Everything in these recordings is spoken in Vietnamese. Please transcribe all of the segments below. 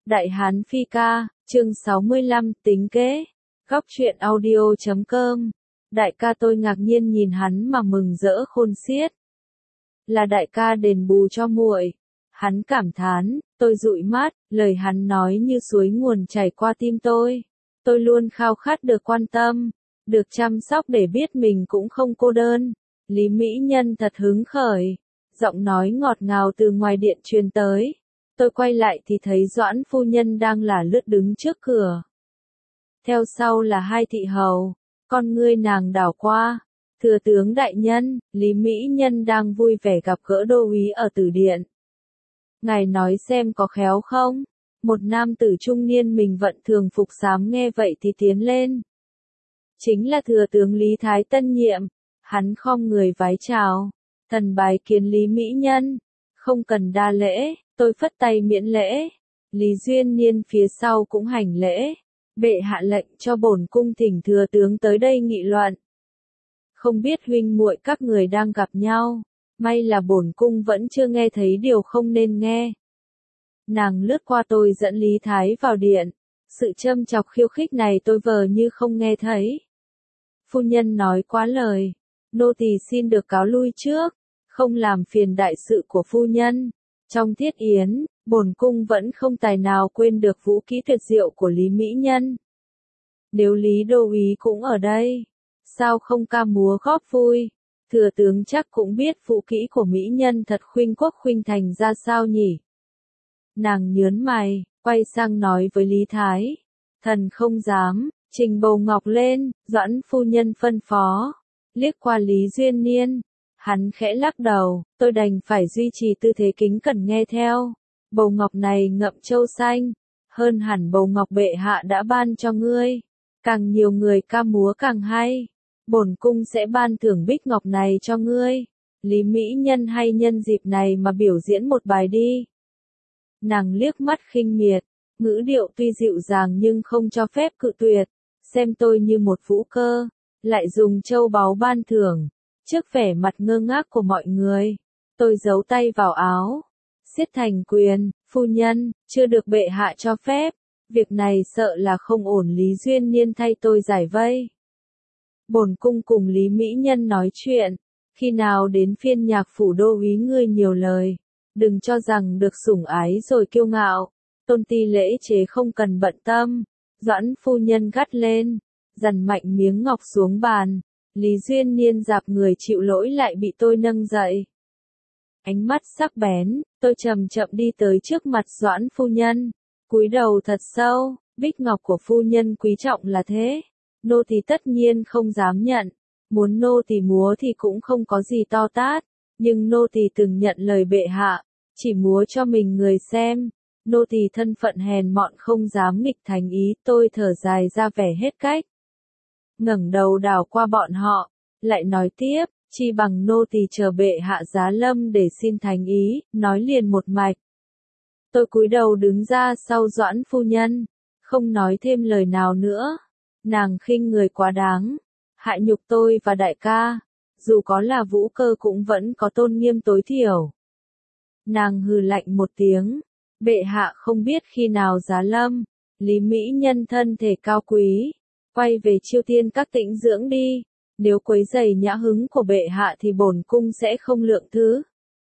Đại Hán Phi Ca, chương 65, tính kế. Góc truyện audio.com. Đại ca, tôi ngạc nhiên nhìn hắn mà mừng rỡ khôn xiết. Là đại ca đền bù cho muội. Hắn cảm thán, tôi dụi mắt, lời hắn nói như suối nguồn chảy qua tim tôi. Tôi luôn khao khát được quan tâm, được chăm sóc để biết mình cũng không cô đơn. Lý Mỹ Nhân thật hứng khởi. Giọng nói ngọt ngào từ ngoài điện truyền tới. Tôi quay lại thì thấy Doãn phu nhân đang lả lướt đứng trước cửa. Theo sau là hai thị hầu, con ngươi nàng đảo qua. Thừa tướng đại nhân, Lý Mỹ Nhân đang vui vẻ gặp gỡ đô úy ở tử điện. Ngài nói xem có khéo không? Một nam tử trung niên mình vận thường phục xám nghe vậy thì tiến lên. Chính là thừa tướng Lý Thái tân nhiệm. Hắn khom người vái chào. Thần bái kiến Lý Mỹ Nhân. Không cần đa lễ, tôi phất tay miễn lễ. Lý Duyên Niên phía sau cũng hành lễ. Bệ hạ lệnh cho bổn cung thỉnh thừa tướng tới đây nghị luận. Không biết huynh muội các người đang gặp nhau, may là bổn cung vẫn chưa nghe thấy điều không nên nghe. Nàng lướt qua tôi dẫn Lý Thái vào điện, sự châm chọc khiêu khích này tôi vờ như không nghe thấy. Phu nhân nói quá lời, nô tỳ xin được cáo lui trước, không làm phiền đại sự của phu nhân. Trong thiết yến, bổn cung vẫn không tài nào quên được vũ kỹ tuyệt diệu của Lý Mỹ Nhân. Nếu Lý đô úy cũng ở đây, sao không ca múa góp vui? Thừa tướng chắc cũng biết vũ kỹ của Mỹ Nhân thật khuynh quốc khuynh thành ra sao nhỉ? Nàng nhớn mày, quay sang nói với Lý Thái. Thần không dám, trình bầu ngọc lên, Doãn phu nhân phân phó. Liếc qua Lý Duyên Niên, hắn khẽ lắc đầu, tôi đành phải duy trì tư thế kính cẩn nghe theo. Bầu ngọc này ngậm châu xanh, hơn hẳn bầu ngọc bệ hạ đã ban cho ngươi. Càng nhiều người ca múa càng hay. Bổn cung sẽ ban thưởng bích ngọc này cho ngươi. Lý Mỹ Nhân hay nhân dịp này mà biểu diễn một bài đi. Nàng liếc mắt khinh miệt, ngữ điệu tuy dịu dàng nhưng không cho phép cự tuyệt. Xem tôi như một vũ cơ, lại dùng châu báu ban thưởng. Trước vẻ mặt ngơ ngác của mọi người, tôi giấu tay vào áo, siết thành quyền. Phu nhân, chưa được bệ hạ cho phép. Việc này sợ là không ổn. Lý Duyên Niên thay tôi giải vây. Bổn cung cùng Lý Mỹ Nhân nói chuyện, khi nào đến phiên nhạc phủ đô úy ngươi nhiều lời, đừng cho rằng được sủng ái rồi kiêu ngạo. Tôn ti lễ chế không cần bận tâm. Doãn phu nhân gắt lên, dằn mạnh miếng ngọc xuống bàn. Lý Duyên Niên dạp người chịu lỗi lại bị tôi nâng dậy. Ánh mắt sắc bén, tôi chậm chậm đi tới trước mặt Doãn phu nhân, cúi đầu thật sâu. Bích ngọc của phu nhân quý trọng là thế, nô tỳ tất nhiên không dám nhận. Muốn nô tỳ múa thì cũng không có gì to tát, nhưng nô tỳ từng nhận lời bệ hạ, chỉ múa cho mình người xem. Nô tỳ thân phận hèn mọn không dám nghịch thành ý. Tôi thở dài ra vẻ hết cách, ngẩng đầu đảo qua bọn họ, lại nói tiếp, chi bằng nô tỳ chờ bệ hạ giá lâm để xin thành ý, nói liền một mạch. Tôi cúi đầu đứng ra sau Doãn phu nhân, không nói thêm lời nào nữa. Nàng khinh người quá đáng, hại nhục tôi và đại ca, dù có là vũ cơ cũng vẫn có tôn nghiêm tối thiểu. Nàng hừ lạnh một tiếng, bệ hạ không biết khi nào giá lâm. Lý Mỹ Nhân thân thể cao quý, quay về Chiêu Tiên các tĩnh dưỡng đi. Nếu quấy rầy nhã hứng của bệ hạ thì bổn cung sẽ không lượng thứ.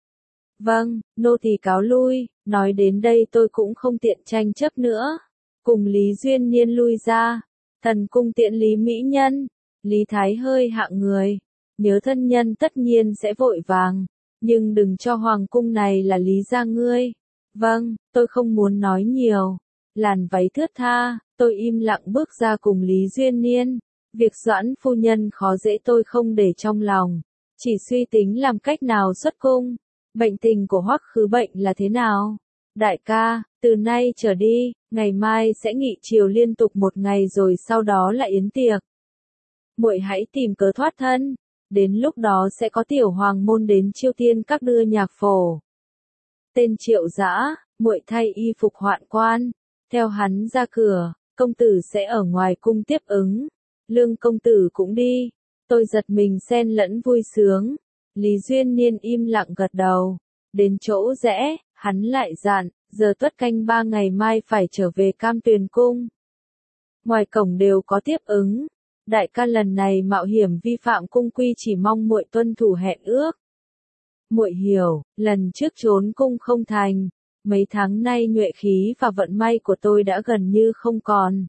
Vâng, nô tỳ cáo lui. Nói đến đây tôi cũng không tiện tranh chấp nữa, cùng Lý Duyên Niên lui ra. Thần cung tiễn Lý Mỹ Nhân. Lý Thái hơi hạ người, nhớ thân nhân tất nhiên sẽ vội vàng, nhưng đừng cho hoàng cung này là Lý gia ngươi. Vâng, tôi không muốn nói nhiều. Làn váy thướt tha, tôi im lặng bước ra cùng Lý Duyên Niên. Việc Doãn phu nhân khó dễ tôi không để trong lòng, chỉ suy tính làm cách nào xuất cung. Bệnh tình của Hoắc Khứ Bệnh là thế nào? Đại ca, từ nay trở đi, ngày mai sẽ nghị triều liên tục một ngày rồi sau đó là yến tiệc. Muội hãy tìm cớ thoát thân, đến lúc đó sẽ có tiểu hoàng môn đến Chiêu Tiên các đưa nhạc phổ. Tên Triệu Dã, muội thay y phục hoạn quan, theo hắn ra cửa. Công tử sẽ ở ngoài cung tiếp ứng. Lương công tử cũng đi. Tôi giật mình xen lẫn vui sướng. Lý Duyên Niên im lặng gật đầu. Đến chỗ rẽ, hắn lại dặn, giờ Tuất canh 3 ngày mai phải trở về Cam Tuyền Cung. Ngoài cổng đều có tiếp ứng. Đại ca lần này mạo hiểm vi phạm cung quy chỉ mong muội tuân thủ hẹn ước. Muội hiểu, lần trước trốn cung không thành, mấy tháng nay nhuệ khí và vận may của tôi đã gần như không còn.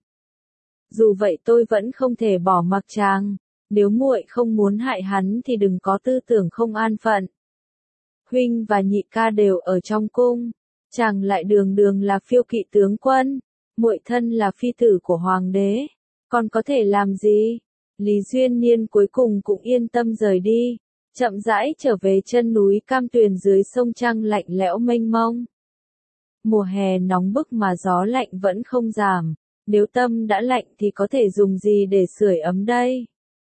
Dù vậy tôi vẫn không thể bỏ mặc chàng, nếu muội không muốn hại hắn thì đừng có tư tưởng không an phận. Huynh và nhị ca đều ở trong cung, chàng lại đường đường là phiêu kỵ tướng quân, muội thân là phi tử của hoàng đế, còn có thể làm gì? Lý Duyên Niên cuối cùng cũng yên tâm rời đi, chậm rãi trở về chân núi Cam Tuyền dưới sông Trăng lạnh lẽo mênh mông. Mùa hè nóng bức mà gió lạnh vẫn không giảm, nếu tâm đã lạnh thì có thể dùng gì để sưởi ấm đây?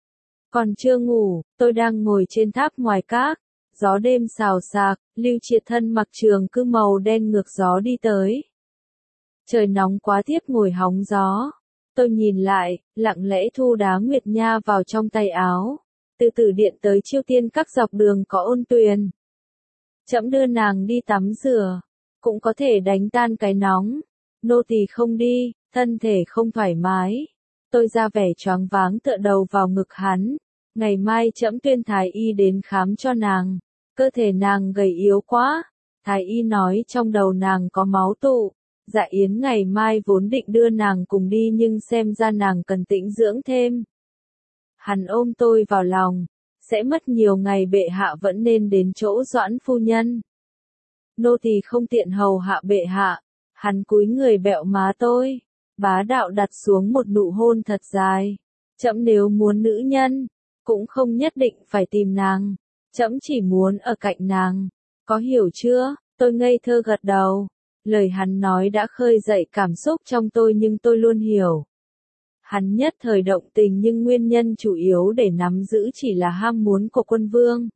Còn chưa ngủ, tôi đang ngồi trên tháp ngoài các, gió đêm xào xạc, Lưu Triệt thân mặc trường cư màu đen ngược gió đi tới. Trời nóng quá tiếp ngồi hóng gió. Tôi nhìn lại, lặng lẽ thu đá nguyệt nha vào trong tay áo. Từ Tử Điện tới Chiêu Tiên các dọc đường có Ôn Tuyền. Trẫm đưa nàng đi tắm rửa, cũng có thể đánh tan cái nóng. Nô tỳ không đi, thân thể không thoải mái. Tôi ra vẻ choáng váng tựa đầu vào ngực hắn. Ngày mai trẫm tuyên thái y đến khám cho nàng. Cơ thể nàng gầy yếu quá. Thái y nói trong đầu nàng có máu tụ. Dạ Yến ngày mai vốn định đưa nàng cùng đi nhưng xem ra nàng cần tĩnh dưỡng thêm. Hắn ôm tôi vào lòng, sẽ mất nhiều ngày bệ hạ vẫn nên đến chỗ Doãn phu nhân. Nô tỳ không tiện hầu hạ bệ hạ, hắn cúi người bẹo má tôi, bá đạo đặt xuống một nụ hôn thật dài. Trẫm nếu muốn nữ nhân, cũng không nhất định phải tìm nàng, trẫm chỉ muốn ở cạnh nàng, có hiểu chưa? Tôi ngây thơ gật đầu. Lời hắn nói đã khơi dậy cảm xúc trong tôi nhưng tôi luôn hiểu. Hắn nhất thời động tình nhưng nguyên nhân chủ yếu để nắm giữ chỉ là ham muốn của quân vương.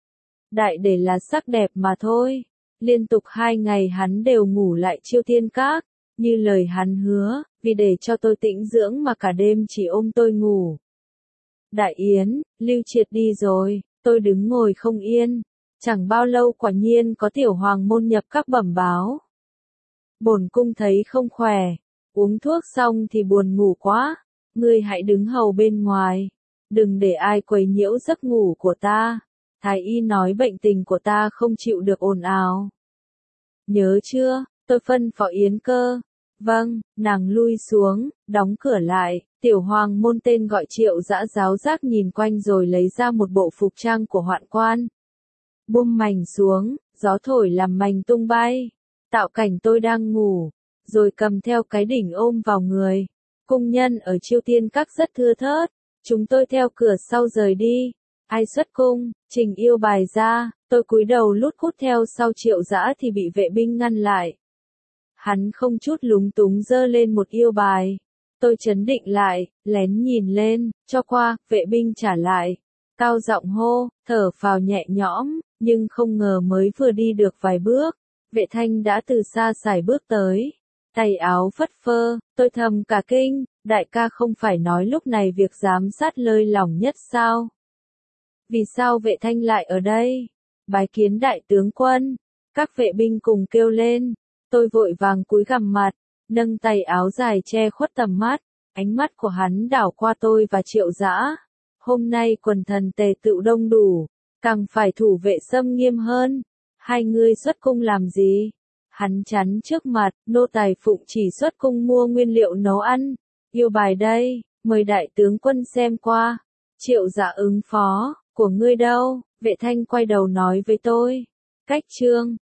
Đại để là sắc đẹp mà thôi. Liên tục 2 ngày hắn đều ngủ lại Chiêu Tiên các, như lời hắn hứa, vì để cho tôi tĩnh dưỡng mà cả đêm chỉ ôm tôi ngủ. Đại Yến, Lưu Triệt đi rồi, tôi đứng ngồi không yên. Chẳng bao lâu quả nhiên có tiểu hoàng môn nhập các bẩm báo. Bổn cung thấy không khỏe, uống thuốc xong thì buồn ngủ quá, ngươi hãy đứng hầu bên ngoài, đừng để ai quấy nhiễu giấc ngủ của ta. Thái y nói bệnh tình của ta không chịu được ồn ào. Nhớ chưa, tôi phân phó Yến Cơ. Vâng, nàng lui xuống, đóng cửa lại, tiểu hoàng môn tên gọi Triệu Dã giáo giác nhìn quanh rồi lấy ra một bộ phục trang của hoạn quan. Buông mành xuống, gió thổi làm mành tung bay. Tạo cảnh tôi đang ngủ, rồi cầm theo cái đỉnh ôm vào người. Cung nhân ở Chiêu Tiên các rất thưa thớt, chúng tôi theo cửa sau rời đi. Ai xuất cung, trình yêu bài ra, tôi cúi đầu lút cút theo sau Triệu Dã thì bị vệ binh ngăn lại. Hắn không chút lúng túng giơ lên một yêu bài. Tôi trấn định lại, lén nhìn lên, cho qua, vệ binh trả lại. Cao giọng hô, thở phào nhẹ nhõm, nhưng không ngờ mới vừa đi được vài bước. Vệ Thanh đã từ xa sải bước tới, tay áo phất phơ, tôi thầm cả kinh, đại ca không phải nói lúc này việc giám sát lơi lỏng nhất sao? Vì sao Vệ Thanh lại ở đây? Bái kiến đại tướng quân, các vệ binh cùng kêu lên, tôi vội vàng cúi gằm mặt, nâng tay áo dài che khuất tầm mắt, ánh mắt của hắn đảo qua tôi và Triệu Dã. Hôm nay quần thần tề tựu đông đủ, càng phải thủ vệ xâm nghiêm hơn. Hai ngươi xuất cung làm gì? Hắn chắn trước mặt, nô tài phụng chỉ xuất cung mua nguyên liệu nấu ăn. Yêu bài đây, mời đại tướng quân xem qua. Triệu Dã ứng phó, của ngươi đâu? Vệ Thanh quay đầu nói với tôi. Cách trương,